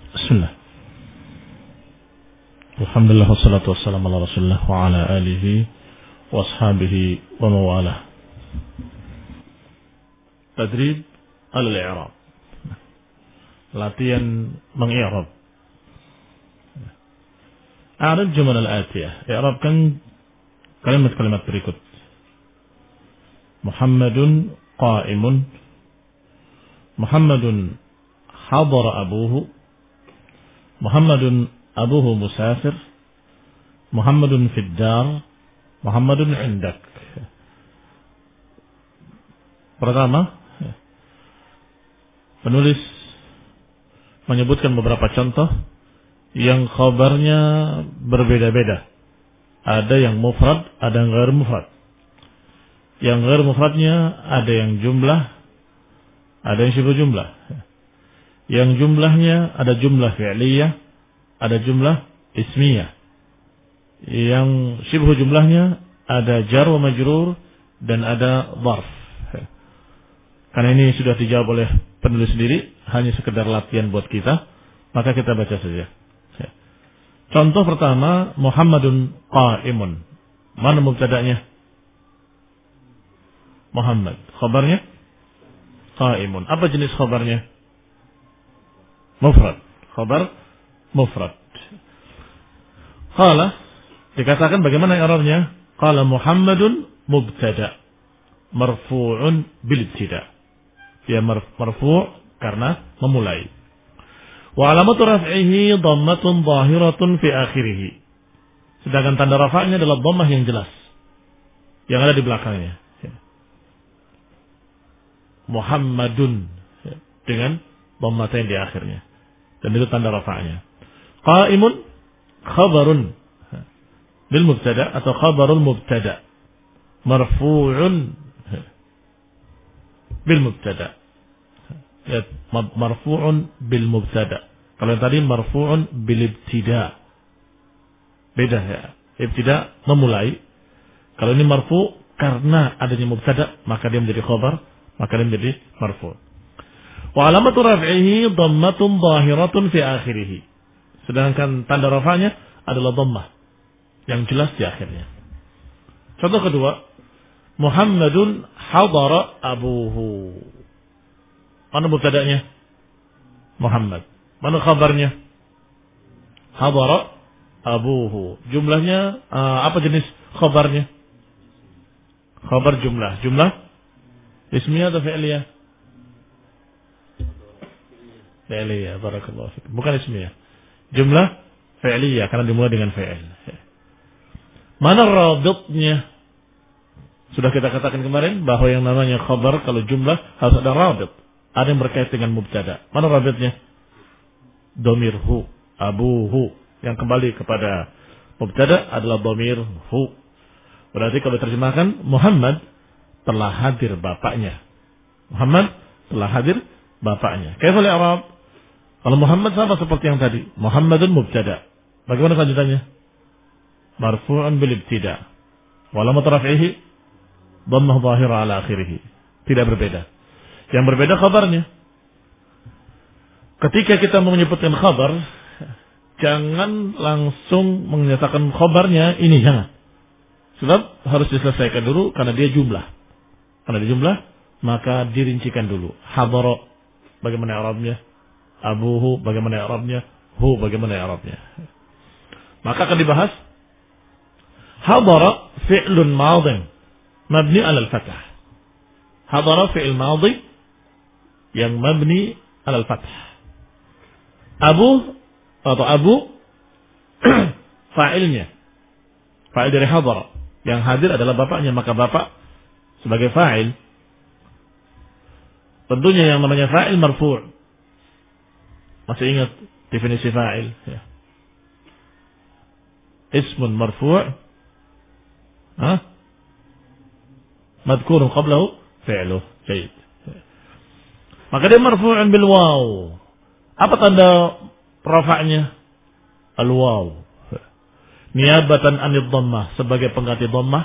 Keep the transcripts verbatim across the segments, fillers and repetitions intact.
Bismillah. Alhamdulillah wassalatu wassalamu ala Rasulillah wa ala alihi wa ashabihi wa mawalah. Tadrib al-i'rab. Latihan meng-i'rab. A'rab jumal al-atiyah. I'rabkan kalimat-kalimat berikut. Muhammadun qa'imun. Muhammadun hadara abuhu. Muhammadun abuhu musafir. Muhammadun fid dar. Muhammadun indak. Pertama, penulis menyebutkan beberapa contoh yang khabarnya berbeda-beda. Ada yang mufrad, ada yang ghair mufrad. Yang ghair mufradnya ada yang jumlah, ada yang syibhu jumlah. Yang jumlahnya ada jumlah fi'liyah, ada jumlah ismiyah. Yang syibhu jumlahnya ada jar wa majrur dan ada dharf. Karena ini sudah dijawab oleh penulis sendiri, hanya sekedar latihan buat kita, maka kita baca saja. Contoh pertama, Muhammadun qa'imun. Mana mubtada'nya? Muhammad. Khabarnya? Qa'imun. Apa jenis khabarnya? Mufrad. Khabar mufrad. Qala, dikatakan bagaimana i'rabnya? Qala Muhammadun mubtada' marfu'un bil ibtida'. Dia marfu' karena memulai. Wa alamatu raf'ihi dhammatun zahiratun fi akhirih. Sedangkan tanda rafa'nya adalah dhammah yang jelas yang ada di belakangnya. Muhammadun dengan dhammatain di akhirnya. Dan itu tanda rafa'nya. Qa'imun khabarun bil mubtada atau khabarul mubtada marfu'un bil mubtada. Ya, marfu'un bil mubtada. Kalau yang tadi marfu'un bil ibtida. Beda ya. Ibtida memulai. Kalau ini marfu' karena adanya mubtada, maka dia menjadi khabar, maka dia menjadi marfu'. Wa alamatu raf'ihi dhammatun zahiratun fi akhirih. Sedangkan tanda rafa'nya adalah dhammah yang jelas di akhirnya. Contoh kedua, Muhammadun hadara abuhu. Mana mubtada'nya? Muhammad. Mana khabarnya? Hadara abuhu. Jumlahnya uh, apa jenis khabarnya? Khabar jumlah. Jumlah ismiyah atau fi'liyah? Fi'liyah, barakallahu fikum. Bukan ismiyah. Jumlah fi'liyah karena dimulai dengan fi'il. Mana rabitnya? Sudah kita katakan kemarin bahwa yang namanya khabar kalau jumlah harus ada rabit. Ada yang berkait dengan mubtada. Mana rabitnya? Dhamir hu, abuhu. Yang kembali kepada mubtada adalah dhamir hu. Berarti kalau terjemahkan Muhammad telah hadir bapaknya. Muhammad telah hadir bapaknya. Kaifal i'rab? Kalau Muhammad sama seperti yang tadi. Muhammadun mubtada. Bagaimana kelanjutannya? Marfu'un bil ibtida. Wa alamat raf'ihi dhammah dhahira ala akhirih. Tidak berbeda. Yang berbeda khabarnya. Ketika kita mau menyebutkan khabar, jangan langsung menyatakan khabarnya ini, jangan. Sebab harus diselesaikan dulu karena dia jumlah. Karena dia jumlah, maka dirincikan dulu. Hadara, bagaimana i'rabnya? Abuhu, bagaimana i'rabnya? Hu, bagaimana i'rabnya? Maka akan dibahas hadara fi'lun madhin mabni 'ala al-fathah. Hadara fi'il madhi yang mabni 'ala al-fathah. Abu atau abu fa'ilnya. Fa'il dari hadara. Yang hadir adalah bapaknya, maka bapak sebagai fa'il. Tentunya yang namanya fa'il marfu'. Masih ingat definisi fa'il? Ya. Ismun marfu' ha? Madhkurun qablahu fi'luh. Baik. Maka dia marfu'un bil waw. Apa tanda rafa'nya? Al waw. Niabatan anid dhammah, sebagai pengganti dhammah.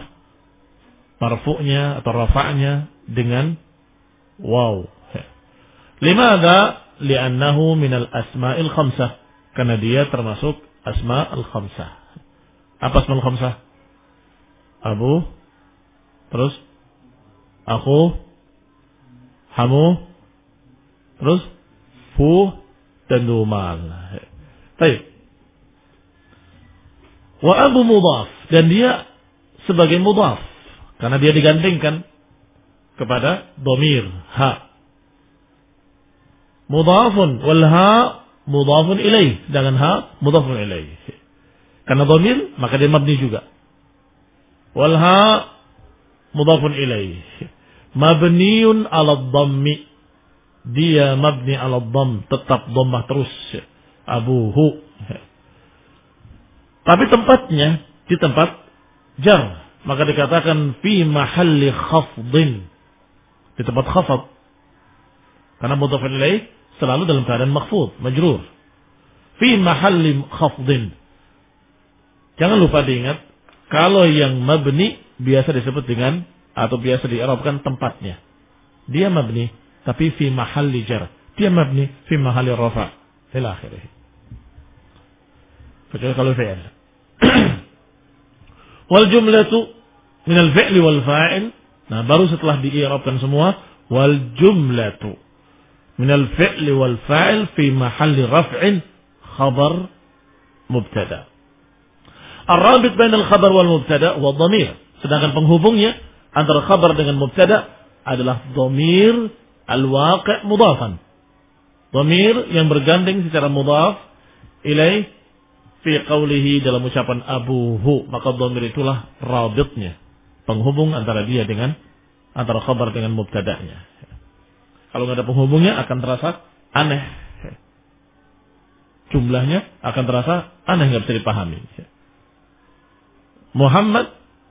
Marfu'nya atau rafa'nya dengan waw. Limadha li'annahu minal asma'il khamsah. Karena dia termasuk asma'il khamsah. Apa asma'il khamsah? Abu, terus aku, hamu, terus fu, dan dumal. Baik. Wa abu mudhaf. Dan dia sebagai mudhaf. Karena dia digandingkan kepada domir, ha. Mudhafun, wal ha mudhafun ilaih. Dengan ha, mudhafun ilaih. Karena domir, maka dia mabni juga. Wal ha mudhafun ilaih. Mabniun ala dhammi. Dia mabni ala dhamm, tetap dhammah terus. Abuhu. Tapi tempatnya di tempat jar, maka dikatakan fi mahalli khafdin, di tempat khafad. Karena mudhaf ilaih selalu dalam keadaan makhfud, majrur. Fi mahalli khafdin. Jangan lupa diingat, kalau yang mabni biasa disebut dengan atau biasa di'rabkan tempatnya. Dia mabni, tapi fi mahalli jar. Dia mabni fi mahalli rafa. Ila akhirih. Kecuali kalau fi'il. Wal jumlatu min al fi'li wal fa'il. Nah, baru setelah di'irabkan semua, wal jumlatu min al fi'li wal fa'il fi mahalli raf'in khabar mubtada. Ar-rabit bain al-khabar wal mubtada wa dhamir. Sedangkan penghubungnya antara khabar dengan mubtada adalah dhamir al-waqi' mudhafan. Dhamir yang bergandeng secara mudhaf ilaih fi qawlihi, dalam ucapan abuhu, maka dhamir itulah rabitnya, penghubung antara dia dengan antara khabar dengan mubtada'nya. Kalau nggak ada penghubungnya akan terasa aneh. Jumlahnya akan terasa aneh, nggak bisa dipahami. Muhammad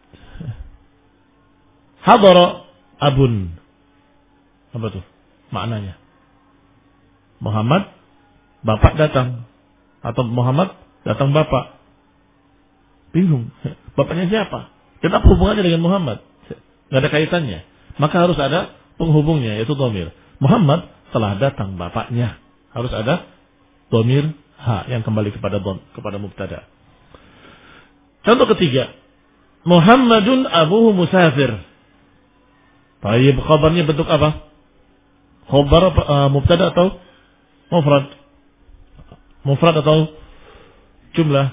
hadara abun. Apa tuh maknanya? Muhammad bapak datang, atau Muhammad datang bapak. Bingung. Bapaknya siapa? Kenapa hubungannya dengan Muhammad? Nggak ada kaitannya. Maka harus ada penghubungnya, yaitu dhamir. Muhammad telah datang bapaknya. Harus ada dhamir ha yang kembali kepada dhom, kepada mubtada. Contoh ketiga. Muhammadun abuhu musafir. Baik, khabarnya bentuk apa? Khabar uh, mubtada atau mufrad? Mufrad atau jumlah?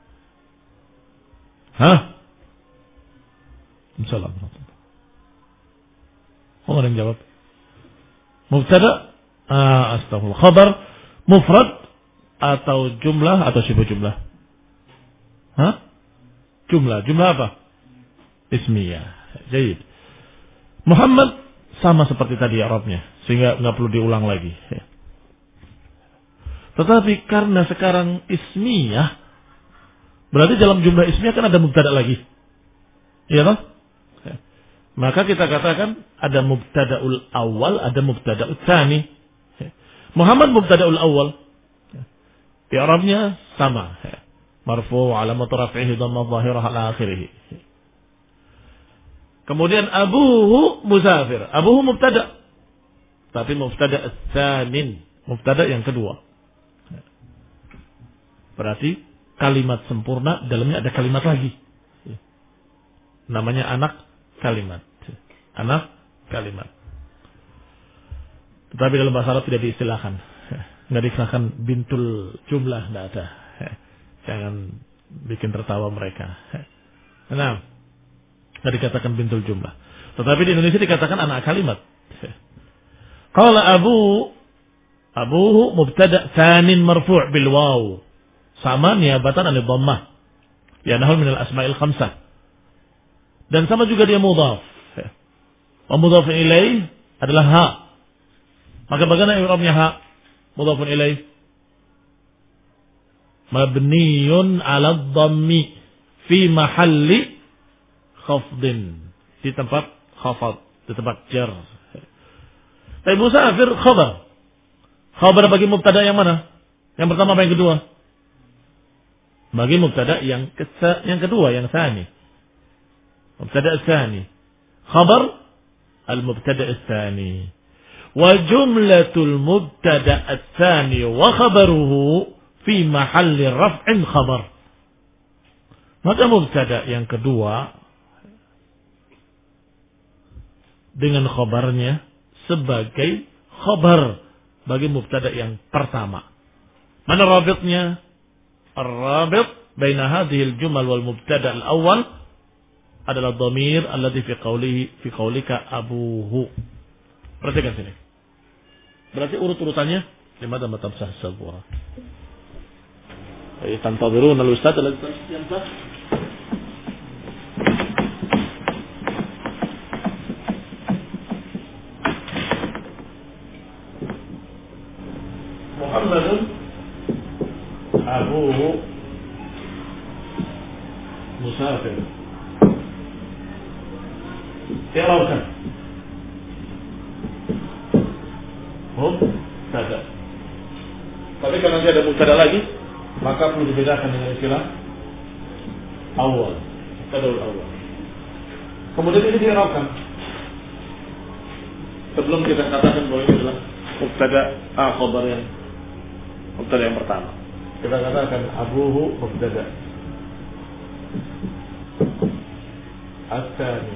Hah? Assalamualaikum. Oh, ada yang jawab. Mubtada, ah, astagfirullah. Khabar mufrad atau jumlah atau sifat jumlah? Hah? Jumlah. Jumlah apa? Ismiyah. Jayid. Muhammad sama seperti tadi Arabnya, sehingga nggak perlu diulang lagi. Tetapi karena sekarang ismiyah, berarti dalam jumlah ismiyah kan ada mubtada lagi. Iya toh? Maka kita katakan ada mubtadaul awal, ada mubtadaul tsani. Muhammad mubtadaul awal. Di Arabnya sama. Marfu' alamatu raf'ihi dhammah dhahirah ala akhirih. Kemudian abuhu musafir. Abuhu mubtada. Tapi mubtada tsanin, mubtada yang kedua. Berarti kalimat sempurna dalamnya ada kalimat lagi. Namanya anak kalimat. Anak kalimat. Tetapi dalam bahasa Arab tidak diistilahkan. Enggak diistilahkan bintul jumlah, enggak ada. Jangan bikin tertawa mereka. Nah, enggak dikatakan bintul jumlah. Tetapi di Indonesia dikatakan anak kalimat. Qala abu abuhu mubtada tsanin marfu' bil waw. Sama niabatan anil dhammah. Ya nahul minal asma'il khamsah. Dan sama juga dia mudhaf. Wa mudhafun ilaih adalah ha. Maka bagaimana i'rabnya ha? Mudhafun ilaih mabniyun 'ala dhammi fi mahalli khafdin, di tempat khafad, di tempat jar. Tapi musafir khabar. Khabar bagi mubtada yang mana? Yang pertama apa yang kedua? Bagi mubtada yang kesa, yang kedua, yang tsani. Mubtada tsani. Khabar al-mubtada tsani. Wa jumlatul mubtada' ats-tsani wa khabaruhu fi mahalli raf'in khabar. Maka mubtada yang kedua dengan khabarnya sebagai khabar bagi mubtada yang pertama. Mana rabitnya? Ar-rabit baina hadhihi al-jumal wal mubtada al-awwal adalah dhamir alladhi fi qawlihi fi qawlika abuhu. Perhatikan sini. Berarti urut-urutannya limadha matabsah sabwa. Ay tantadhirun al-ustad alladhi yamsah. Muhammadun abuhu musafir. I'rabkan mubtada. Tapi kalau nanti ada mubtada lagi, maka perlu dibedakan dengan istilah awal, mubtada awal. Kemudian ini di'rabkan. Sebelum kita katakan bahwa ini adalah mubtada ah, khabar yang mubtada yang pertama. Kita katakan abuhu mubtada. At-tsani.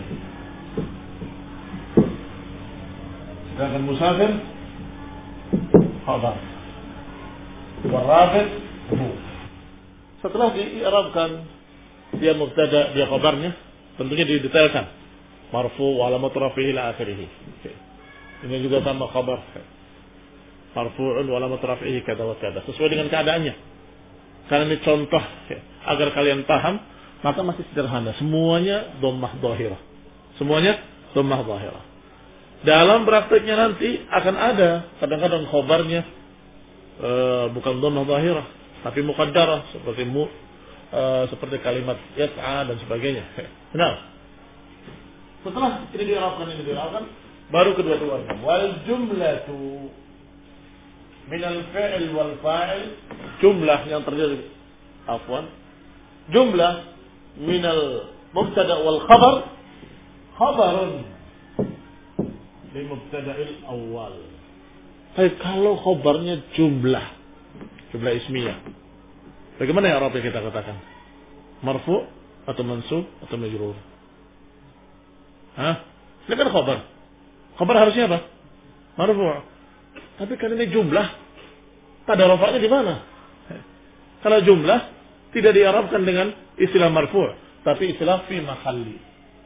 Sedangkan musafir khabar. Warabit hu. Setelah di'rabkan dia mubtada, dia khabarnya, tentunya didetailkan. Marfu wa alamat rafihi ila akhirih. Ini juga sama khabar. Marfu'un wa alamat rafihi kada wa kada. Sesuai dengan keadaannya. Karena ini contoh agar kalian paham, maka masih sederhana. Semuanya dhammah dhahirah. Semuanya dhammah dhahirah. Dalam prakteknya nanti akan ada kadang-kadang khabarnya e, bukan dhammah dhahirah, tapi muqaddarah seperti mu, e, seperti kalimat yas'a dan sebagainya. Benar. Setelah ini di'rabkan ini di'rabkan, baru kedua-duanya. Wal jumlatu minal fi'il wal fa'il, jumlah yang terjadi afwan, jumlah minal mubtada wal khabar khabarun li mubtada'il awal. Tapi kalau khabarnya jumlah, jumlah ismiyah, bagaimana ya Arab kita katakan? Marfu atau mansub atau majrur? Hah? Ini kan khabar. Khabar harusnya apa? Marfu. Tapi kan ini jumlah, pada rafa'nya di mana? Kalau jumlah tidak diarabkan dengan istilah marfu', tapi istilah fi mahalli.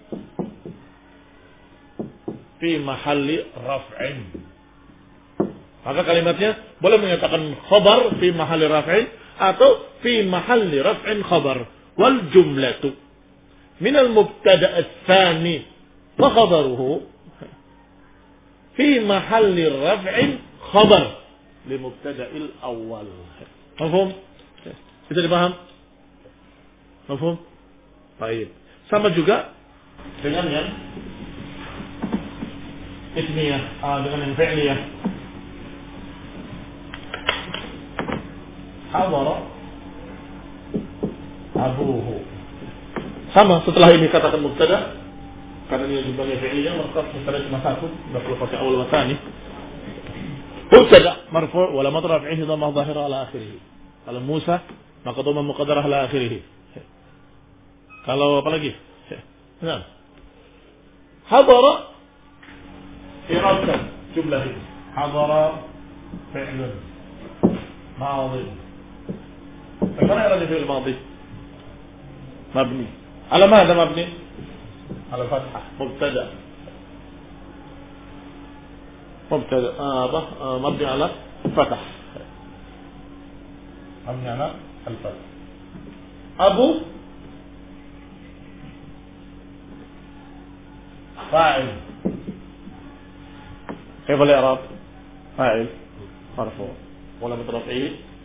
Fi mahalli raf'in. Maka kalimatnya boleh menyatakan khabar fi mahalli raf'in atau fi mahalli raf'in khabar. Wal jumlatu minal mubtada' ats-tsani wa khabaruhu fi mahalli raf'in khabar li mubtada'il awal. Mafhum? Bisa dipaham? Mafhum? Baik. Sama juga dengan yang ismiyah, ah, dengan yang fi'liyah. Hadara abuhu. Sama setelah ini katakan mubtada, karena ini jumlahnya fi'liyah, maka mubtada cuma satu, enggak perlu pakai awal wa tsani. Mubtada marfu' wa alamat raf'ihi dhammah dhahirah ala akhirih. Kalau Musa maka dhammah muqaddarah ala akhirih. Kalau apa lagi? Nah. Hadara i'rabkan jumlah ini. Hadara fi'lun madhi. Bagaimana i'rab fi'il madhi? Mabni. Ala madha mabni? Ala fathah. Mubtada. مبتدا آه آه مبني على الفتح مبني على الفتح أبو فاعل كيف الإعراب فاعل مرفوع ولا مترفعه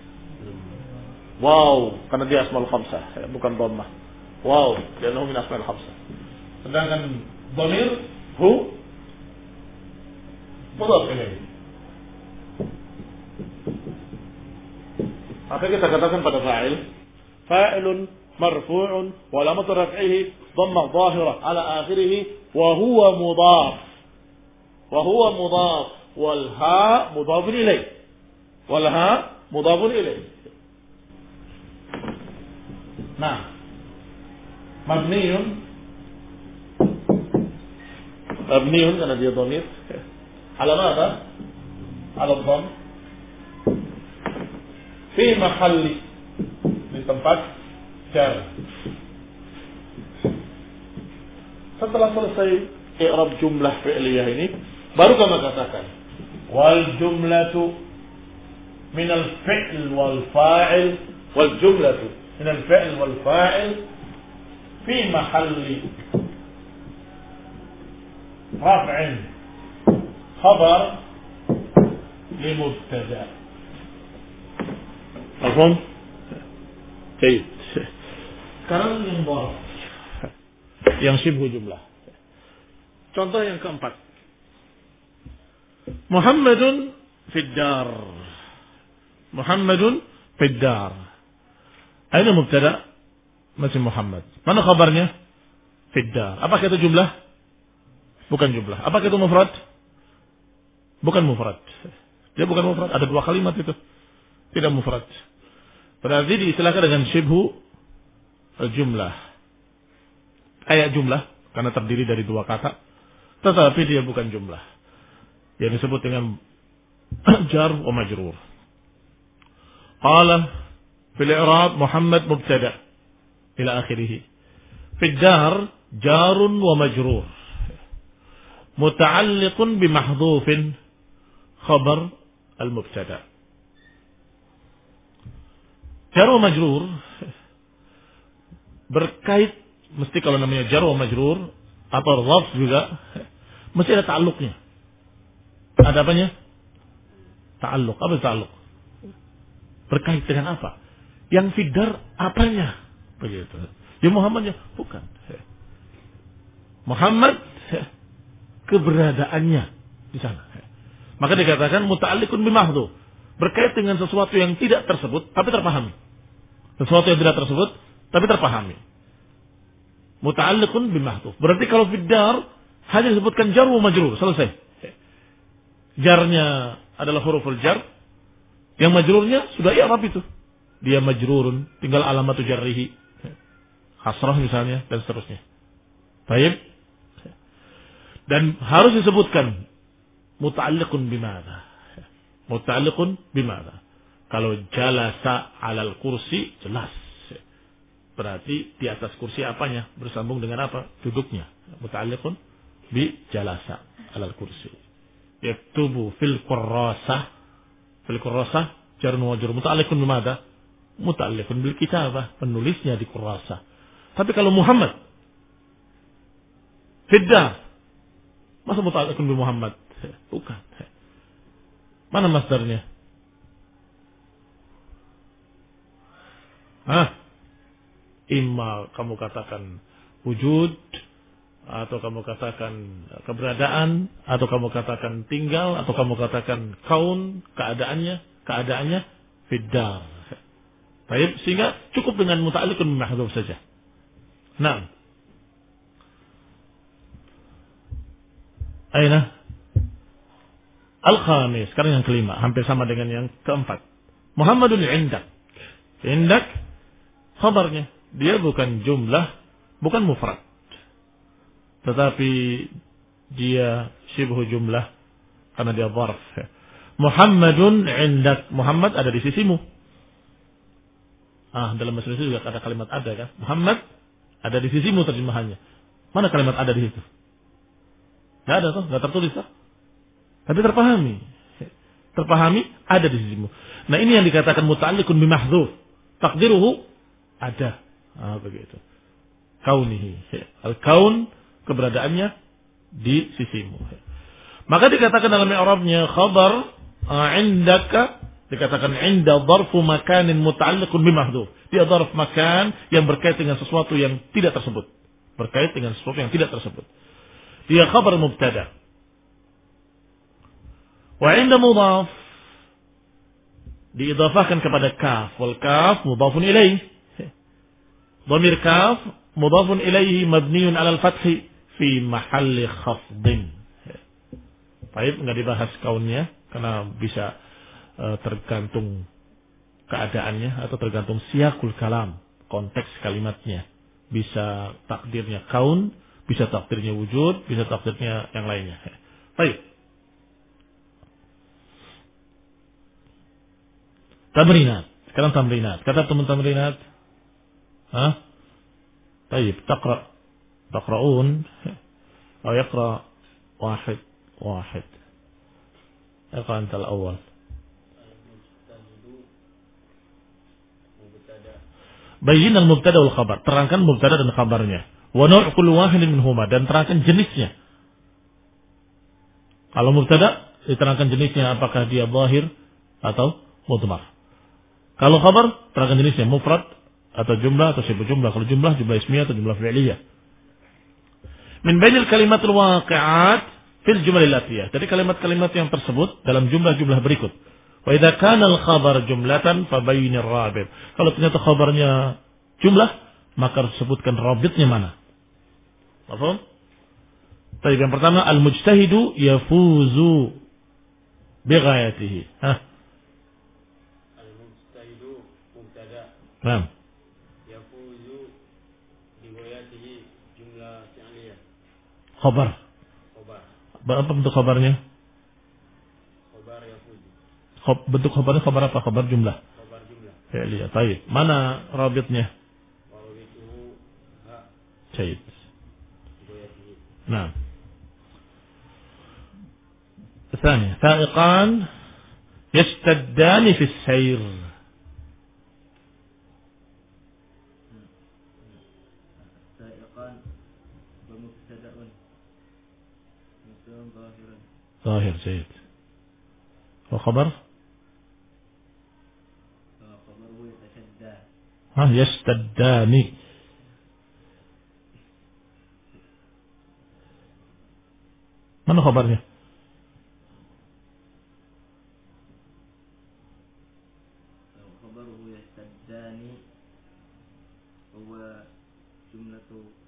واو karena dia asmaul khamsah bukan dhammah واو لأنه من أسماء الخمسة. Sedangkan dhamir hu mudhaf ilaih. Maka kita katakan pada fa'il, fa'ilun marfu'un wa alamat raf'ihi dhammah dhahirah ala akhirih wa huwa mudhaf. Wa huwa mudhaf wal ha mudhafun ilaih. Wal ha mudhafun ilaih. Nah, mabniun mabniun karena dia dhamir. Ala mana? Ala dhamm. Fi mahalli, di tempat jar. Setelah selesai i'rab jumlah fi'liyah ini, baru kamu katakan wal jumlatu min al fi'l wal fa'il wal jumlatu min al fi'l wal fa'il fi mahalli raf'in khabar li mubtada. Paham? Baik. Sekarang yang bawah, yang sibuk jumlah. Contoh yang keempat. Muhammadun fid dar. Muhammadun fid dar. Aina mubtada? Masih Muhammad. Mana khabarnya? Fid dar. Apakah itu jumlah? Bukan jumlah. Apakah itu mufrad? Bukan mufrad. Dia bukan mufrad. Ada dua kalimat itu. Tidak mufrad. Berarti diistilahkan dengan syibhu jumlah. Kayak jumlah. Karena terdiri dari dua kata. Tetapi dia bukan jumlah. Yang disebut dengan jar wa majrur. Qala fil i'rab Muhammad mubtada ila akhirih. Fid dar jarun wa majrur. Muta'alliqun bi mahdhufin khabar al-mubtada. Jar wa majrur berkait, mesti kalau namanya jar wa majrur atau dhaf juga mesti ada ta'alluqnya. Ada apanya? Ta'alluq. Apa ta'alluq? Berkait dengan apa? Yang fidar apanya? Begitu. Ya Muhammadnya bukan. Muhammad keberadaannya di sana. Maka dikatakan muta'alliqun bimahdhu, berkait dengan sesuatu yang tidak tersebut tapi terpahami. Sesuatu yang tidak tersebut tapi terpahami. Muta'alliqun bimahdhu. Berarti kalau fidar hanya disebutkan jar wa majrur, selesai. Jarnya adalah huruful jar, yang majrurnya sudah i'rab itu. Dia majrurun, tinggal alamatu jarrihi, hasrah misalnya dan seterusnya. Baik. Dan harus disebutkan muta'alliqun bimadza. Muta'alliqun bimadza. Kalau jalasa 'alal kursi jelas. Berarti di atas kursi apanya? Bersambung dengan apa? Duduknya. Muta'alliqun bi jalasa 'alal kursi. Yaktubu fil qurrasah. Fil qurrasah jar wa majrur. Muta'alliqun bimadza? Muta'alliqun bil kitabah. Penulisnya di qurrasah. Tapi kalau Muhammad fiddah, masa muta'alliqun bi Muhammad? Bukan. Mana masdarnya? Hah? Imma kamu katakan wujud, atau kamu katakan keberadaan, atau kamu katakan tinggal, atau kamu katakan kaun, keadaannya, keadaannya fiddar. Baik, sehingga cukup dengan muta'alliqun bi mahdhuf saja. Nah, aina al-khamis, sekarang yang kelima, hampir sama dengan yang keempat. Muhammadun indak. Indak khabarnya, dia bukan jumlah, bukan mufrad, tetapi dia syibhu jumlah karena dia dharf. Muhammadun indak, Muhammad ada di sisimu. Ah, dalam bahasa Indonesia juga ada kalimat ada kan? Muhammad ada di sisimu terjemahannya. Mana kalimat ada di situ? Enggak ada tuh, enggak tertulis tuh. Tapi terpahami. Terpahami ada di sisimu. Nah, ini yang dikatakan muta'alliqun bi mahdhuf. Taqdiruhu ada. Ah, begitu. Kaunihi. Al-kaun keberadaannya di sisimu. Maka dikatakan dalam i'rabnya khabar indaka, dikatakan inda dharfu makanin muta'alliqun bi mahdhuf. Dia dharf makan yang berkait dengan sesuatu yang tidak tersebut. Berkait dengan sesuatu yang tidak tersebut. Dia khabar mubtada. Wa inda mudhaf diidhafahkan kepada kaf, wal kaf mudhafun ilaih. Dhamir kaf mudhafun ilaihi mabniun 'ala al-fath fi mahalli khafdin. Baik, nggak dibahas kaunnya karena bisa uh, tergantung keadaannya atau tergantung siyakul kalam, konteks kalimatnya. Bisa takdirnya kaun, bisa takdirnya wujud, bisa takdirnya yang lainnya. Baik. Tamrinat. Sekarang tamrinat. Kata teman tamrinat. Hah? Baik, taqra. Taqra'un. Atau yaqra wahid. Wahid. Iqra anta al-awwal. Bayyin al-mubtada wal khabar. Terangkan mubtada dan khabarnya. Wa naw' kullu wahidin minhuma, dan terangkan jenisnya. Kalau mubtada diterangkan jenisnya, apakah dia zahir atau mudmar. Kalau khabar terangkan jenisnya, mufrad atau jumlah atau sifat jumlah. Kalau jumlah, jumlah ismiyah atau jumlah fi'liyah. Min bainil kalimatul waqi'at fil jumalil atiyah. Jadi kalimat-kalimat yang tersebut dalam jumlah-jumlah berikut. Wa idza kana al-khabar jumlatan fa bayyinir rabit. Kalau ternyata khabarnya jumlah, maka sebutkan rabitnya mana. Paham? Baik, yang pertama al-mujtahidu yafuzu bi ghayatihi. Hah? Al-mujtahidu mubtada. Naam. Yafuzu bi ghayatihi jumlah fi'liyah. Khabar. Khabar. Apa bentuk khabarnya? Khabar yafuzu. Khob, bentuk khabarnya khabar apa? Khabar jumlah. Khabar jumlah. Fi'liyah. Baik. Mana rabitnya? Wa rabituhu ha. Baik. Ghayatihi. Naam. الثانية سائقان يشتدان في السير. سائقان ومبتدأ مبتدأ ظاهر. ظاهر جيد. وخبر خبره يتشدى. ها يشتدان. mana khabarnya? خبره يشتدان هو جملة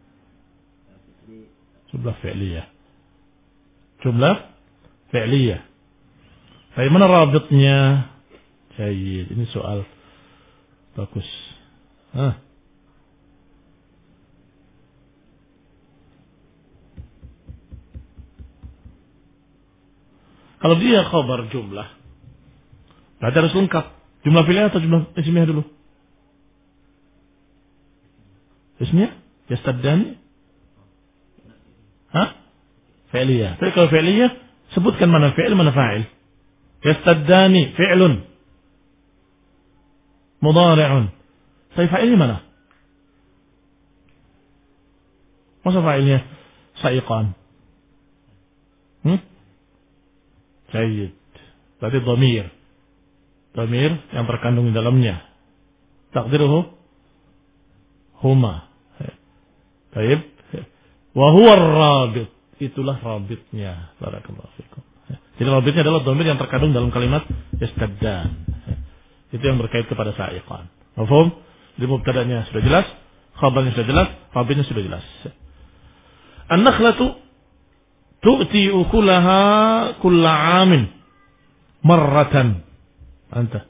جملة فعلية. جملة فعلية. Tapi mana rabitnya? Jayid. Ini soal bagus. Hah? Kalau dia khabar jumlah, berarti harus lengkap. Jumlah fi'liyah atau jumlah ismiyah dulu? Ismiyah? Yastaddani? Hah? Fi'liyah. Tapi kalau fi'liyah, sebutkan mana fi'il, mana fa'il. Yastaddani fi'lun mudhari'un. Tapi fa'ilnya mana? Masa fa'ilnya sa'iqan? Hmm? Jayid. Berarti dhamir. Dhamir yang terkandung di dalamnya. Takdiruhu huma. Baik. Wa huwa ar-rabit. Itulah rabitnya. Barakallahu fikum. Jadi rabitnya adalah dhamir yang terkandung dalam kalimat yastaddan. Itu yang berkait kepada sa'iqan. Mafhum? Di mubtadanya sudah jelas, khabarnya sudah jelas, rabitnya sudah jelas. An-nakhlatu tu'ti ukulaha kulla 'amin marratan. Anta.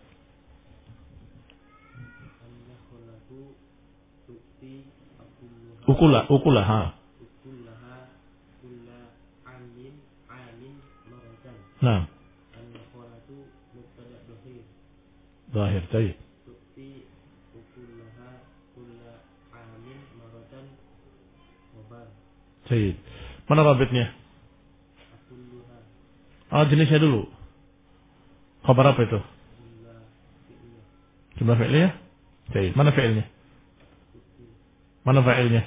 Ukula, ukulaha. Ukulaha kulla 'amin 'amin marratan. Nah. An-nakhlatu mubtada dhahir. Zahir, baik. Tu'ti ukulaha kulla 'amin marratan khabar. Baik. Mana rabitnya? Akuluha Ah, jenisnya dulu. Khabar apa itu? jumlah fi'liyah. Jumlah fi'liyah? Baik. Mana fi'ilnya? Mana fa'ilnya?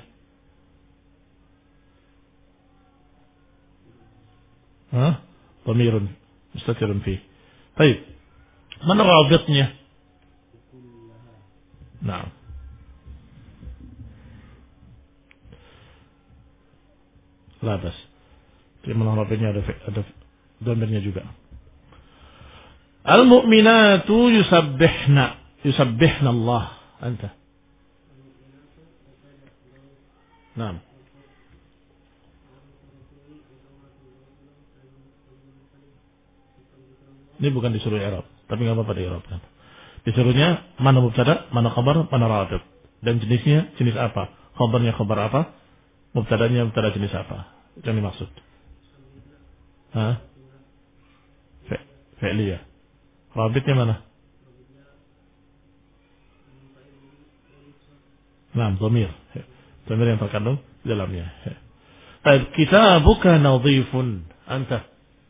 Hah? Dhamirun mustatirun fi. Baik. Mana rabitnya? Ukulaha. Nah. Labas. Di mana rabitnya ada ada dhamirnya juga. Al-mu'minatu yusabbihna yusabbihna Allah. Anta. Naam. Ini bukan disuruh i'rab, tapi nggak apa-apa di'irabkan. Disuruhnya mana mubtada, mana khabar, mana ra'atib. Dan jenisnya jenis apa? Khabarnya khabar apa? Mubtadanya mubtada jenis apa? Itu yang dimaksud. Hah? Fe- Fi'liyah. Rabitnya mana? Nah, dhamir. Dhamir yang terkandung di dalamnya. Baik, kitabuka nadhifun. Anta.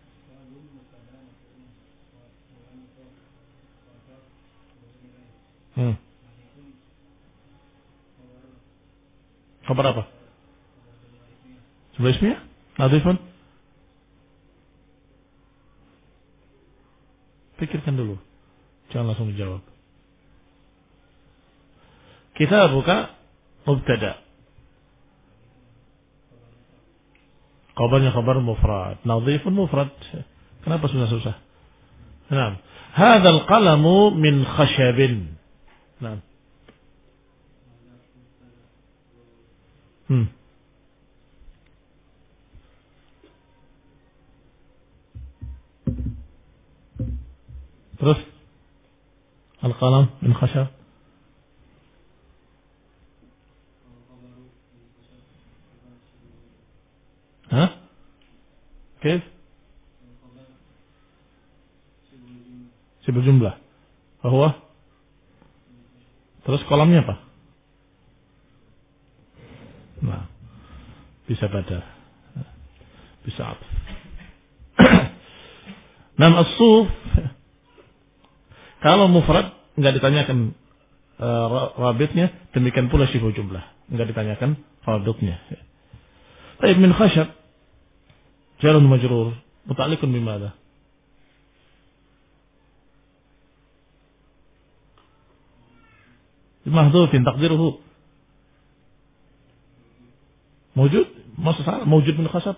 Hmm. Kabar apa? Sebelah ismiyah? Nadhifun? Pikirkan dulu. Jangan langsung dijawab. Kitabuka mubtada. Kabarnya kabar mufrad. Nadhifun mufrad. Kenapa susah-susah? Nah, hadzal qalamu min khashabin. Nah. Hmm. Terus al-qalam min khashab. Hah? Kif? Sibuk jumlah. Bahwa? Terus kolamnya apa? Nah, bisa pada, bisa apa? Nam as-suf. Kalau mufrad enggak ditanyakan uh, rabitnya, demikian pula sibuk jumlah, enggak ditanyakan rabitnya. Baik, min khashab jarun majrur muta'alliqun bimada? Mahdhufin taqdiruhu mawjud, maksud salah mawjud min khashab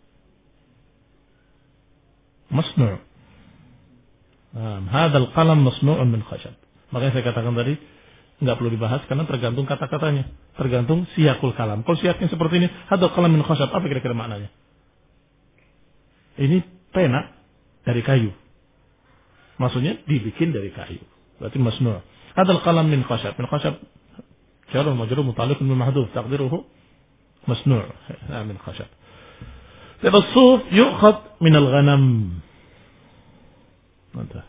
masnu'. Nah, hadzal qalam masnu'un min khashab. Makanya saya katakan tadi enggak perlu dibahas karena tergantung kata-katanya, tergantung siyaqul kalam. Kalau siyaqnya seperti ini, hadzal qalam min khashab, apa kira-kira maknanya? Ini pena dari kayu. Maksudnya dibikin dari kayu. Berarti masnu'. Hadzal qalam min khashab. Min khashab jar majrur muta'alliqun bil mahdhuf taqdiruhu masnu'. Nah, min khashab. As-suf yu'khad min al-ghanam. Mantap.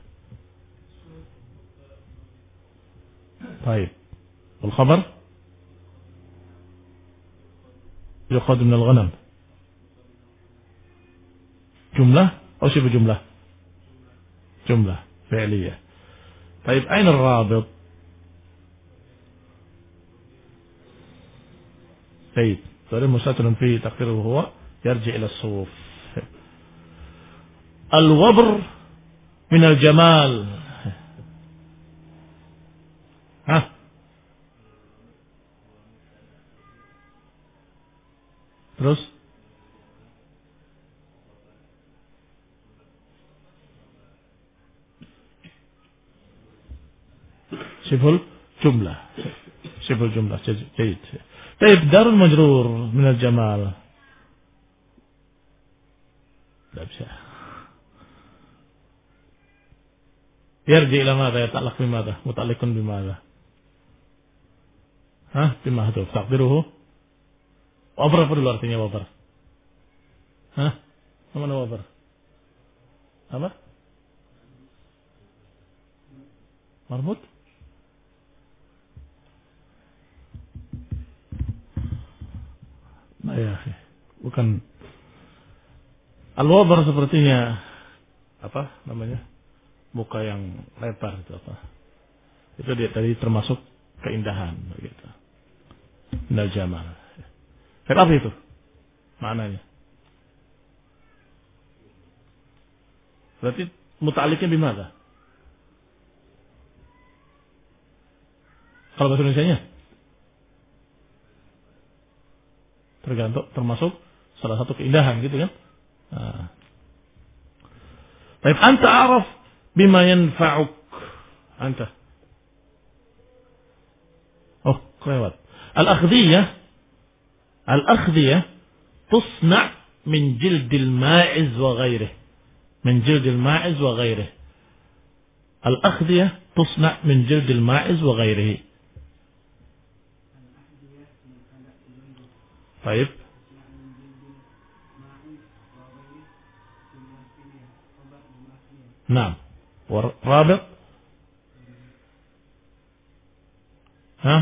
Baik. Wal-khabar yu'khad min al-ghanam. Jumlah atau sibuk jumlah? Jumlah fi'liyah. Baik, aina ar-rabit? Baik. Dari mustatirun fi taqdiruhu huwa yarji ila as-suf. Al-wabr min al-jamal. Hah? Terus? Siful jumlah. Siful jumlah. Jayid. Taib darul majrur min al-jamal. Tidak bisa. Yarji ila madha yata'allaq bimadha muta'alliqun bimadha? Hah? Bimahdhuf taqdiruhu wabar. Apa dulu artinya wabar? Hah? Mana wabar? Apa? Marbut? Nah ya, bukan. Al-wabar sepertinya apa namanya? Muka yang lebar itu apa? Itu dia tadi termasuk keindahan begitu. Minal jamal. Apa itu? Maknanya? Berarti muta'alliqnya bimana? Kalau bahasa Indonesianya? Tergantung, termasuk salah satu keindahan gitu kan? Nah. Baik, anta araf bima yanfa'uk. Anta. Oh, kelewat. Al-akhdiyah Al-akhdiyah tusna' min jildil ma'iz wa ghairih. Min jildil ma'iz wa ghairih. Al-akhdiyah tusna' min jildil ma'iz wa ghairihi. Baik. Nah, warabit. Hah?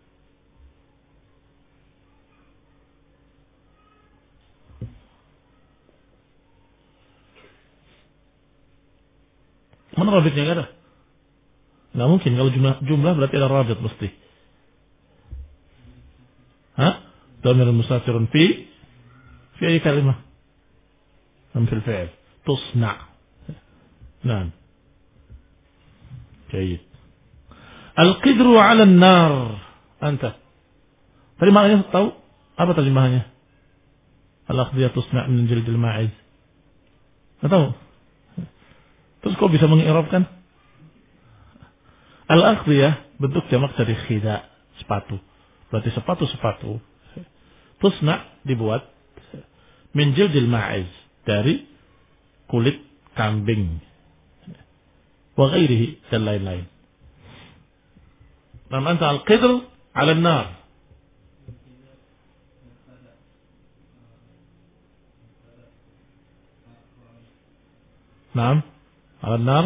Mana rabitnya? Enggak ada. Nggak mungkin kalau jumlah jumlah berarti ada rabit mesti. Hah? Dhamir mustatirun fi fi ay kalimah? Am fil fi'l. Tusna'. Nah. Baik. Al-qidru 'ala an-nar. Anta. Tadi maknanya tahu apa terjemahannya? Al-akhdiyah tusna' min jildil ma'iz. Enggak tahu. Terus kok bisa mengi'rabkan? Al-akhdiyah bentuk jamak dari khida, sepatu. Berarti sepatu-sepatu. Tusna' dibuat min jildil ma'iz, dari kulit kambing. Wa ghairihi, dan lain-lain. Nam anta al-qidr 'ala an-nar. Naam, 'ala an-nar.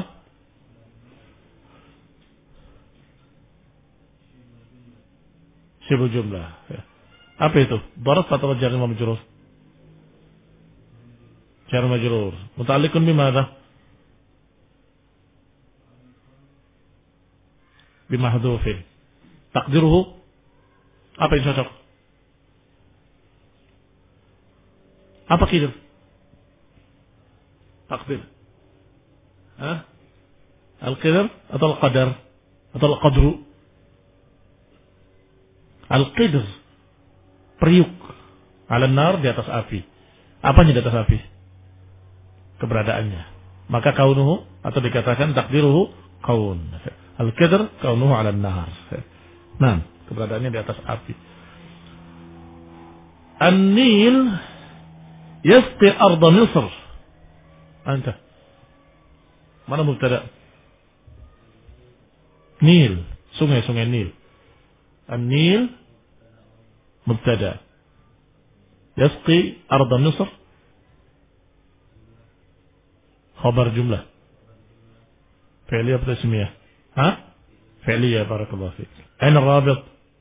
Sibuk jumlah. Apa itu? Daraf atau jar majrur? Jar majrur. Muta'alliqun bimadha? Bimahdhufin. Taqdiruhu apa yang cocok? Apa qidr? Taqdir. Hah? Al-qidr atau al-qadar? Atau al-qadru? Al-qidr, periuk, 'ala nar, di atas api. Apanya di atas api? Keberadaannya. Maka kaunuhu, atau dikatakan takdiruhu kaun. Al-qidr kaunuhu 'ala nar. Nah, keberadaannya di atas api. An-Nil yasqi arda Misr. Anta. Mana mubtada? Nil, sungai-sungai Nil. An-Nil mubtada. Yasqi arda Misr khabar jumlah. Fi'liyah atau ismiyah? Ha? Fi'liyah, barakallahu fiik. Aina ar-rabit?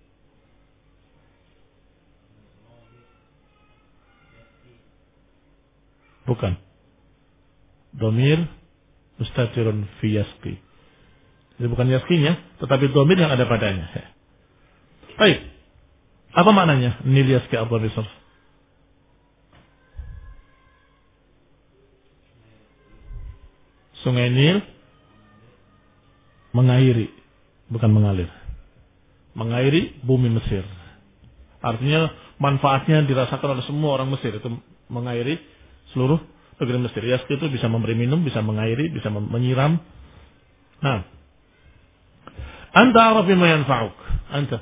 Bukan. Dhamir mustatirun fi yasqi. Jadi bukan yasqinya, tetapi dhamir yang ada padanya. Baik. Apa maknanya? Nil yasqi arda Misr. Sungai Nil mengairi, bukan mengalir. Mengairi bumi Mesir. Artinya manfaatnya dirasakan oleh semua orang Mesir. Itu mengairi seluruh negeri Mesir. Yasqi itu bisa memberi minum, bisa mengairi, bisa menyiram. Nah, anta araf bima yanfa'uk. Anta.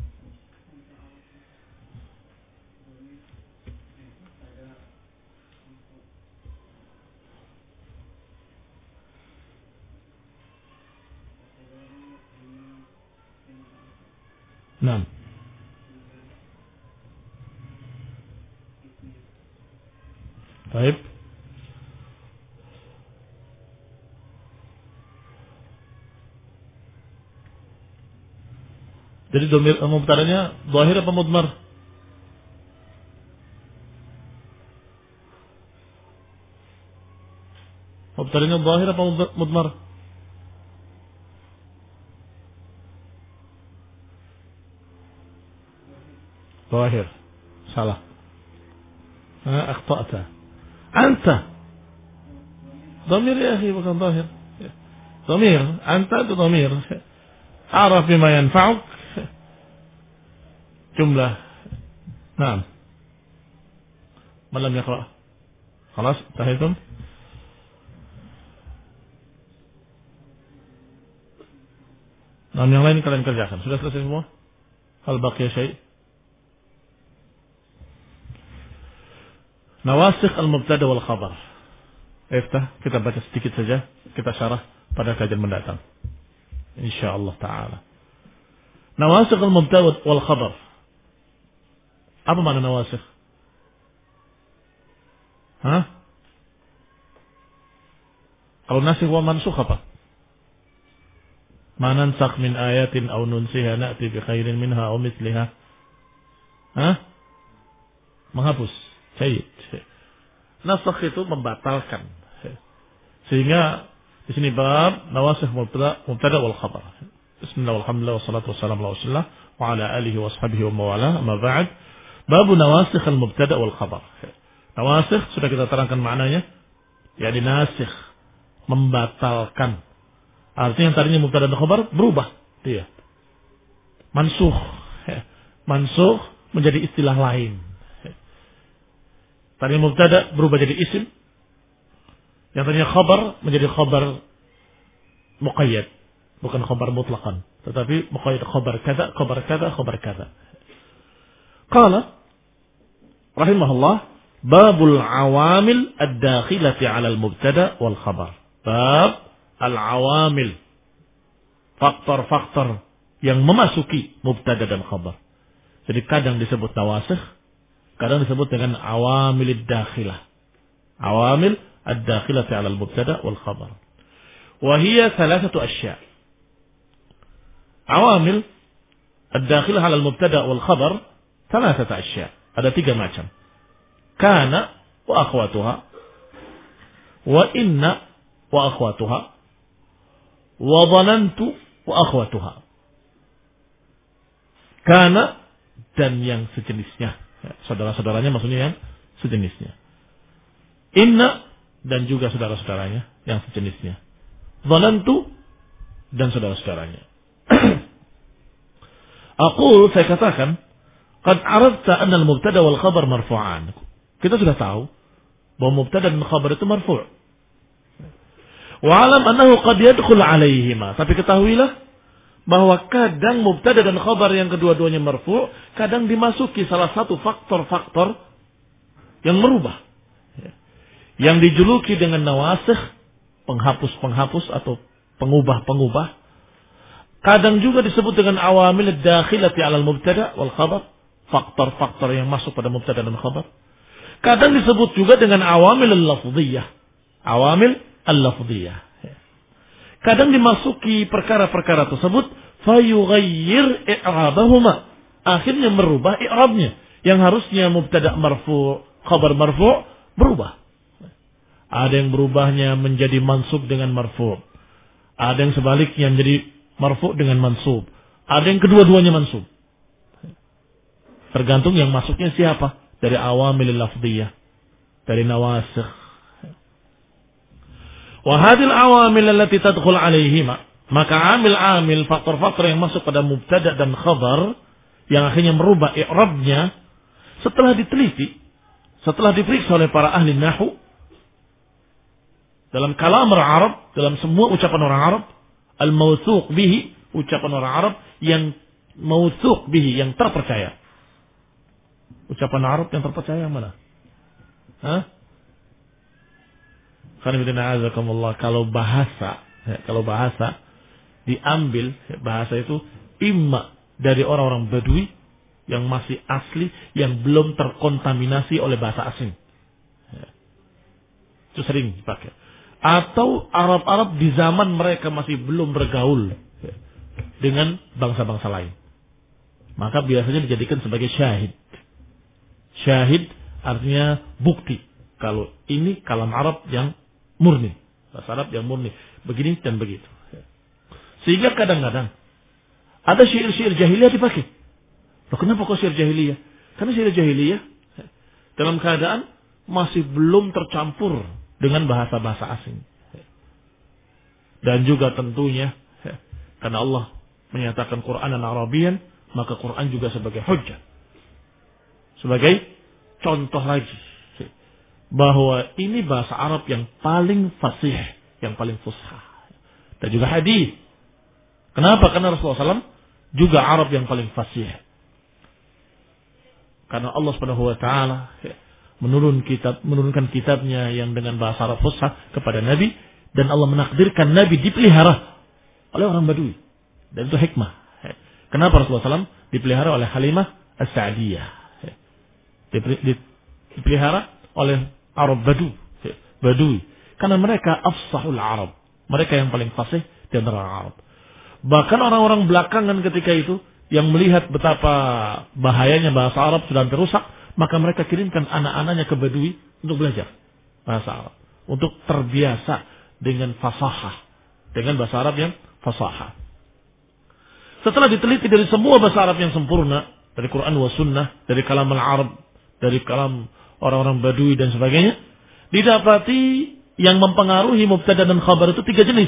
Nah. Baik. Jadi dhamir mubtadanya zahir apa mudmar? Mubtadanya zahir apa mudmar? Zahir. Salah. Ha, akhta'ta. Anta. Dhamir ya akhi, bukan zahir. Dhamir, anta itu dhamir. Araf bima yanfa'uk. Jumlah. Naam. Man lam yaqra'. Khalas, tahaytum. Nah, yang lain kalian kerjakan. Sudah selesai semua? Hal baqiya syai'? Nawasikh al-mubtada wal khabar. Iftah, kita baca sedikit saja, kita syarah pada kajian mendatang. Insyaallah taala. Nawasikh al-mubtada wal khabar. Apa makna nawasikh? Hah? Kalau nasikh wa mansukh apa? Ma nansakh min ayatin aw nunsiha na'ti bi khairin minha aw mithliha. Hah? Menghapus. Baik. Nasakh itu membatalkan. Sehingga di sini bab nawasikh mubtada mubtada wal khabar. Bismillah walhamdulillah wassalatu wassalamu ala rasulillah wa ala alihi wa sahbihi wa mawala. Amma ba'd. Bab nawasikh al mubtada wal khabar. Nawasikh sudah kita terangkan maknanya. Yakni nasikh, membatalkan. Artinya yang tadinya mubtada dan khabar berubah dia. Mansukh. Mansukh menjadi istilah lain. Tadinya mubtada berubah jadi isim. Yang tadinya khabar menjadi khabar muqayyad, bukan khabar mutlaqan, tetapi muqayyad khabar kada, khabar kada, khabar kada. Qala rahimahullah, babul awamil ad-dakhilati 'ala al-mubtada wal khabar. Bab al-awamil, faktor-faktor yang memasuki mubtada dan khabar. Jadi kadang disebut nawasikh, kadang disebut dengan awamilid dakhilah. Awamil ad-dakhilati 'ala al-mubtada wal khabar. Wa hiya thalathatu asya'. Awamil ad-dakhilah 'ala al-mubtada wal khabar thalathatu asya'. Ada tiga macam. Kana wa akhwatuha, wa inna wa akhwatuha, wa dhanantu wa akhwatuha. Kana dan yang sejenisnya. Saudara-saudaranya maksudnya yang sejenisnya. Inna dan juga saudara-saudaranya yang sejenisnya. Dhanantu dan saudara-saudaranya. Aqul, saya katakan, qad arafta anna al-mubtada wal khabar marfu'an. Kita sudah tahu bahwa mubtada dan khabar itu marfu'. Wa alam annahu qad yadkhul 'alaihima. Tapi ketahuilah bahwa kadang mubtada dan khabar yang kedua-duanya marfu', kadang dimasuki salah satu faktor-faktor yang merubah. Yang dijuluki dengan nawasikh, penghapus-penghapus atau pengubah-pengubah. Kadang juga disebut dengan awamil ad-dakhilati 'ala al-mubtada wal khabar, faktor-faktor yang masuk pada mubtada dan khabar. Kadang disebut juga dengan awamil al-lafdhiyah, awamil al-lafdhiyah. Kadang dimasuki perkara-perkara tersebut fayughayyir i'rabahuma, akhirnya merubah i'rabnya. Yang harusnya mubtada marfu', khabar marfu' berubah. Ada yang berubahnya menjadi mansub dengan marfu'. Ada yang sebaliknya menjadi marfu' dengan mansub. Ada yang kedua-duanya mansub. Tergantung yang masuknya siapa. Dari awamil lafdhiyah. Dari nawasikh. Wa hadhil awamil allati tadkhul 'alaihima. Maka amil-amil, faktor-faktor yang masuk pada mubtada dan khabar, yang akhirnya merubah i'rabnya, setelah diteliti, setelah diperiksa oleh para ahli nahwu, dalam kalam orang Arab, dalam semua ucapan orang Arab, al-mawthuq bihi, ucapan orang Arab yang mawthuq bihi, yang terpercaya. Ucapan Arab yang terpercaya yang mana? Hah? Kalau bahasa, ya, kalau bahasa diambil, ya, bahasa itu imma dari orang-orang Badui yang masih asli, yang belum terkontaminasi oleh bahasa asing. Ya. Itu sering dipakai. Atau Arab-Arab di zaman mereka masih belum bergaul, ya, dengan bangsa-bangsa lain. Maka biasanya dijadikan sebagai syahid. Syahid artinya bukti. Kalau ini kalam Arab yang murni. Bahasa Arab yang murni. Begini dan begitu. Sehingga kadang-kadang ada syair-syair jahiliyah dipakai. Loh, kenapa kok syair jahiliyah? Karena syair jahiliyah dalam keadaan masih belum tercampur dengan bahasa-bahasa asing. Dan juga tentunya karena Allah menyatakan Quran dan Arabian, maka Quran juga sebagai hujjah. Sebagai contoh lagi bahwa ini bahasa Arab yang paling fasih, yang paling fusha. Dan juga hadis. Kenapa? Karena Rasulullah shallallahu alaihi wasallam juga Arab yang paling fasih. Karena Allah Subhanahu wa taala menurun kitab, menurunkan kitabnya yang dengan bahasa Arab fusha kepada Nabi, dan Allah menakdirkan Nabi dipelihara oleh orang Badui. Dan itu hikmah. Kenapa Rasulullah shallallahu alaihi wasallam dipelihara oleh Halimah As-Sa'diyah? Dipelihara oleh Arab Badu, Badui. Karena mereka afsahul Arab. Mereka yang paling fasih di antara Arab. Bahkan orang-orang belakangan ketika itu yang melihat betapa bahayanya bahasa Arab sudah hampir rusak, maka mereka kirimkan anak-anaknya ke Badui untuk belajar bahasa Arab, untuk terbiasa dengan fasahah, dengan bahasa Arab yang fasahah. Setelah diteliti dari semua bahasa Arab yang sempurna, dari Quran wa Sunnah, dari kalam al-Arab, dari kalam orang-orang Badui dan sebagainya, didapati yang mempengaruhi mubtada dan khabar itu tiga jenis.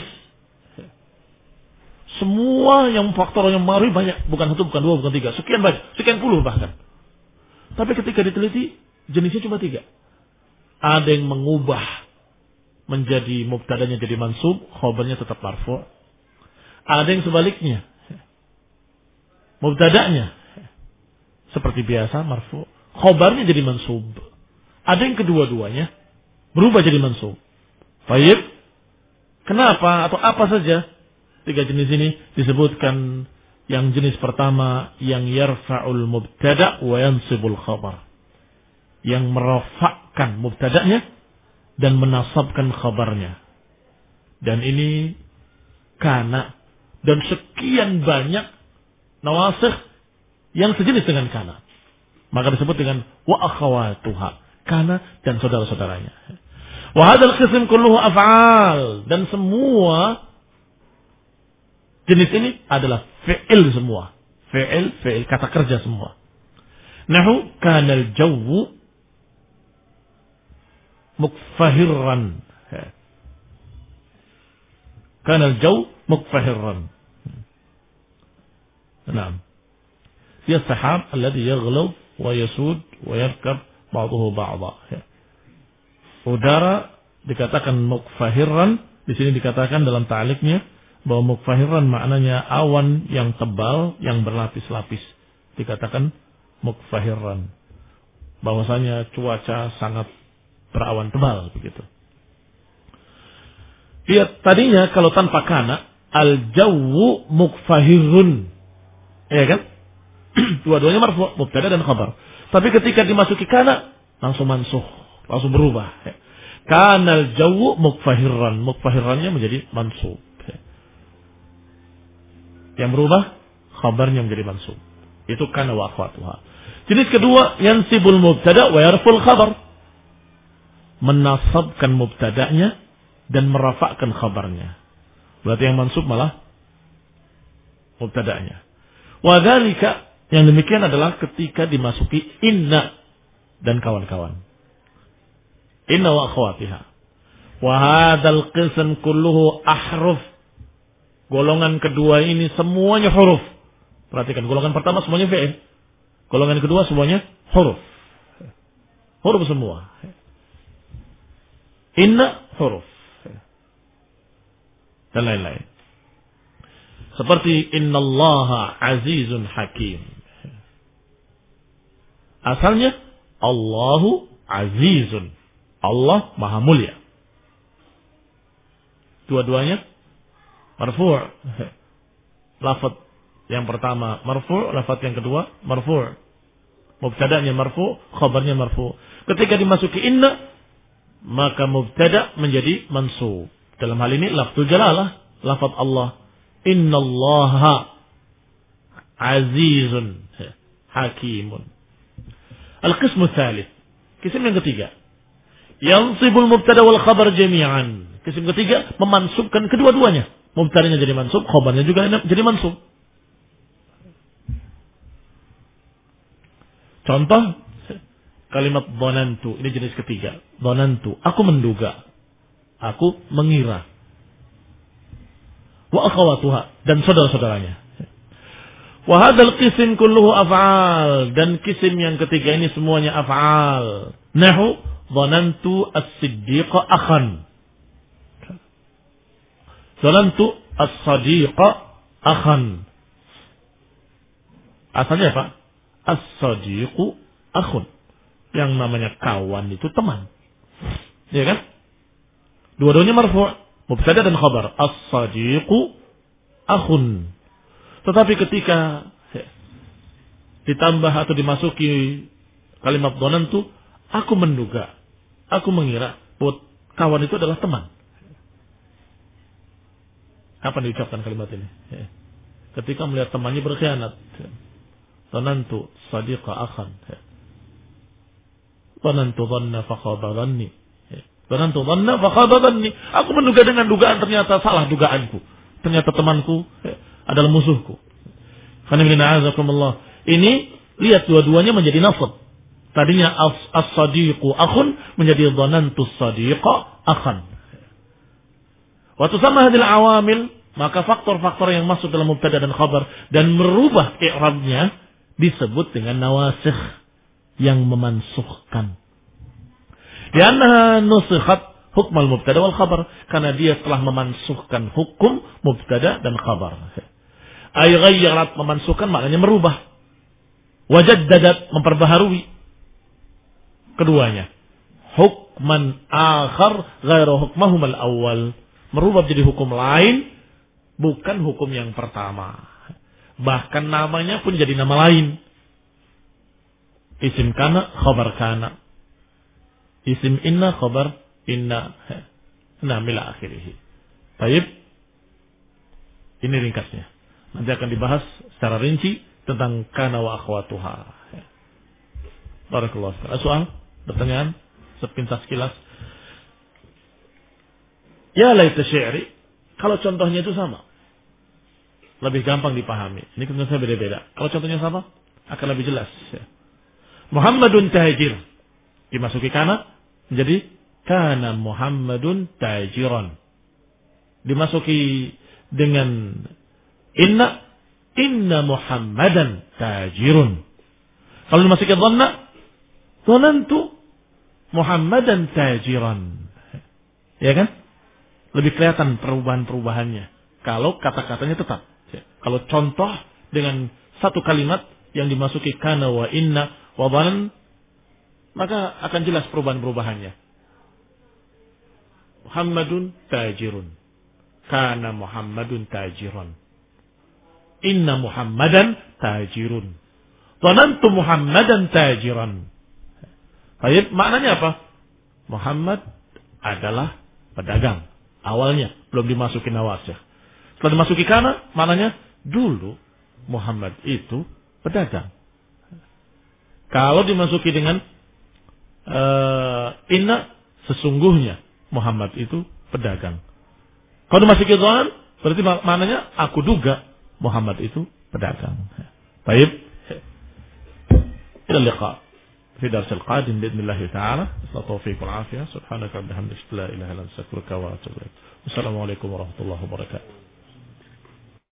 Semua yang faktor yang mempengaruhi banyak, bukan satu, bukan dua, bukan tiga, sekian banyak, sekian puluh bahkan. Tapi ketika diteliti, jenisnya cuma tiga. Ada yang mengubah menjadi mubtadanya jadi mansub, khabarnya tetap marfu'. Ada yang sebaliknya, mubtadanya seperti biasa marfu', khabarnya jadi mansub. Ada yang kedua-duanya berubah jadi mansub. Baik, kenapa atau apa saja tiga jenis ini disebutkan? Yang jenis pertama yang yarfa'ul mubtada' wa yansibul khabar, yang merafa'kan mubtada'nya dan menasabkan khabarnya. Dan ini kana, dan sekian banyak nawasikh yang sejenis dengan kana, maka disebut dengan wa akhawatuha, kana dan saudara-saudaranya. Wa hadzal qism kulluhu af'al, dan semua jenis ini adalah fi'il semua. Fi'il, fi'il, kata kerja semua. Nahu kanal jawwu mukfahirran. Kanal jaw mukfahirran. Naam. Dia sahab alladhi yaghlub wa yasud wa yarkab ba'dahu ba'dha. Udara dikatakan mukfahirran, di sini dikatakan dalam ta'liqnya bahwa mukfahiran maknanya awan yang tebal yang berlapis-lapis. Dikatakan mukfahiran, bahwasanya cuaca sangat berawan tebal begitu. Dia tadinya kalau tanpa kana al-jawwu mukfahirun, ya kan? Dua-duanya marfu', mubtada dan khabar. Tapi ketika dimasuki kana langsung mansuh, langsung berubah. Kana al-jawwu mukfahiran, mukfahirannya menjadi mansub. Yang berubah khabarnya menjadi mansub. Itu kana wa akhwatuha. Jenis kedua yansibul mubtada' wa yarful khabar, menasabkan mubtada'nya dan merafa'kan khabarnya. Berarti yang mansub malah mubtada'nya. Wa dzalika, yang demikian adalah ketika dimasuki inna dan kawan-kawan. Inna wa akhwatiha. Wa hadzal qism kulluhu ahruf. Golongan kedua ini semuanya huruf. Perhatikan, golongan pertama semuanya fi'il. Golongan kedua semuanya huruf. Huruf semua. Inna huruf. Dan lain-lain. Seperti innallaha azizun hakim. Asalnya Allahu azizun. Allah maha mulia. Dua-duanya marfu'. Lafaz yang pertama marfu', lafaz yang kedua marfu'. Mubtada'nya marfu', khabarnya marfu'. Ketika dimasuki inna, maka mubtada' menjadi mansub. Dalam hal ini lafzul jalalah, lafaz Allah. Innallaha azizun hakimun. Al-qismu tsalits, kism yang ketiga. Yansibul mubtada wal khabar jami'an. Kism ketiga memansubkan kedua-duanya. Mubtadanya jadi mansub, khabarnya juga jadi mansub. Contoh kalimat dhanantu, ini jenis ketiga. Dhanantu, aku menduga, aku mengira. Wa akhawatuha, dan saudara-saudaranya. Wa hadzal qism kulluhu af'al, dan kisim yang ketiga ini semuanya af'al. Nahu dhanantu as-siddiqa akhan. Dhanantu as-sadiqa akhan. Asalnya apa? As-sadiqu akhun. Yang namanya kawan itu teman. Ya kan? Dua-duanya marfu', mubtada dan khabar. As-sadiqu akhun. Tetapi ketika ditambah atau dimasuki kalimat dhanantu, aku menduga, aku mengira bahwa kawan itu adalah teman. Kapan diucapkan kalimat ini? Ketika melihat temannya berkhianat. Dhanantu sadiqa akhan. Dhanantu dhanna faqaba dhanni. Dhanantu dhanna faqaba dhanni. Aku menduga dengan dugaan, ternyata salah dugaanku. Ternyata temanku adalah musuhku. Ini lihat dua-duanya menjadi nasab. Tadinya as-sadiqu akhun menjadi dhanantu sadiqa akhan. Waktu sama hadil awamil, maka faktor-faktor yang masuk dalam mubtada dan khabar dan merubah i'rabnya disebut dengan nawasikh, yang memansukhkan. Liannaha nusikhat hukmal mubtada wal khabar, karena dia telah memansukhkan hukum mubtada dan khabar. Ay ghayyarat, memansukhkan maknanya merubah. Wajaddadat, memperbaharui keduanya. Hukman akhar ghairu hukmahum al-awwal, merubah jadi hukum lain, bukan hukum yang pertama. Bahkan namanya pun jadi nama lain. Isim kana, khabar kana. Isim inna, khabar inna. Nah, mila akhirih. Baik. Ini ringkasnya. Nanti akan dibahas secara rinci tentang kana wa akhwatuha. Barakallahu fiik. Soal, pertanyaan, sepintas kilas. Ya laita syi'ri, kalau contohnya itu sama, lebih gampang dipahami. Ini contohnya beda-beda. Kalau contohnya sama, akan lebih jelas. Muhammadun tajir, dimasuki kana, menjadi kana Muhammadun tajiran. Dimasuki dengan inna, inna Muhammadan tajirun. Kalau dimasuki dhanna, dhanantu Muhammadan tajiran. Ya kan? Lebih kelihatan perubahan-perubahannya. Kalau kata-katanya tetap. Kalau contoh dengan satu kalimat yang dimasuki kana wa inna wa dhanan, maka akan jelas perubahan-perubahannya. Muhammadun tajirun. Kana Muhammadun tajiran. Inna Muhammadan tajirun. Dhanantu Muhammadan tajiran. Baik, maknanya apa? Muhammad adalah pedagang. Awalnya belum dimasuki nawasih. Setelah dimasuki kana, maknanya dulu Muhammad itu pedagang. Kalau dimasuki dengan uh, inna, sesungguhnya Muhammad itu pedagang. Kalau dimasuki dhanan, berarti maknanya aku duga Muhammad itu pedagang. Baik. Ila liqa في درس القادم بإذن الله تعالى. التوفيق والعافية. سبحانك وبحمدك لا إله إلا أنت أستغفرك وأتوب إليك. والسلام عليكم ورحمة الله وبركاته.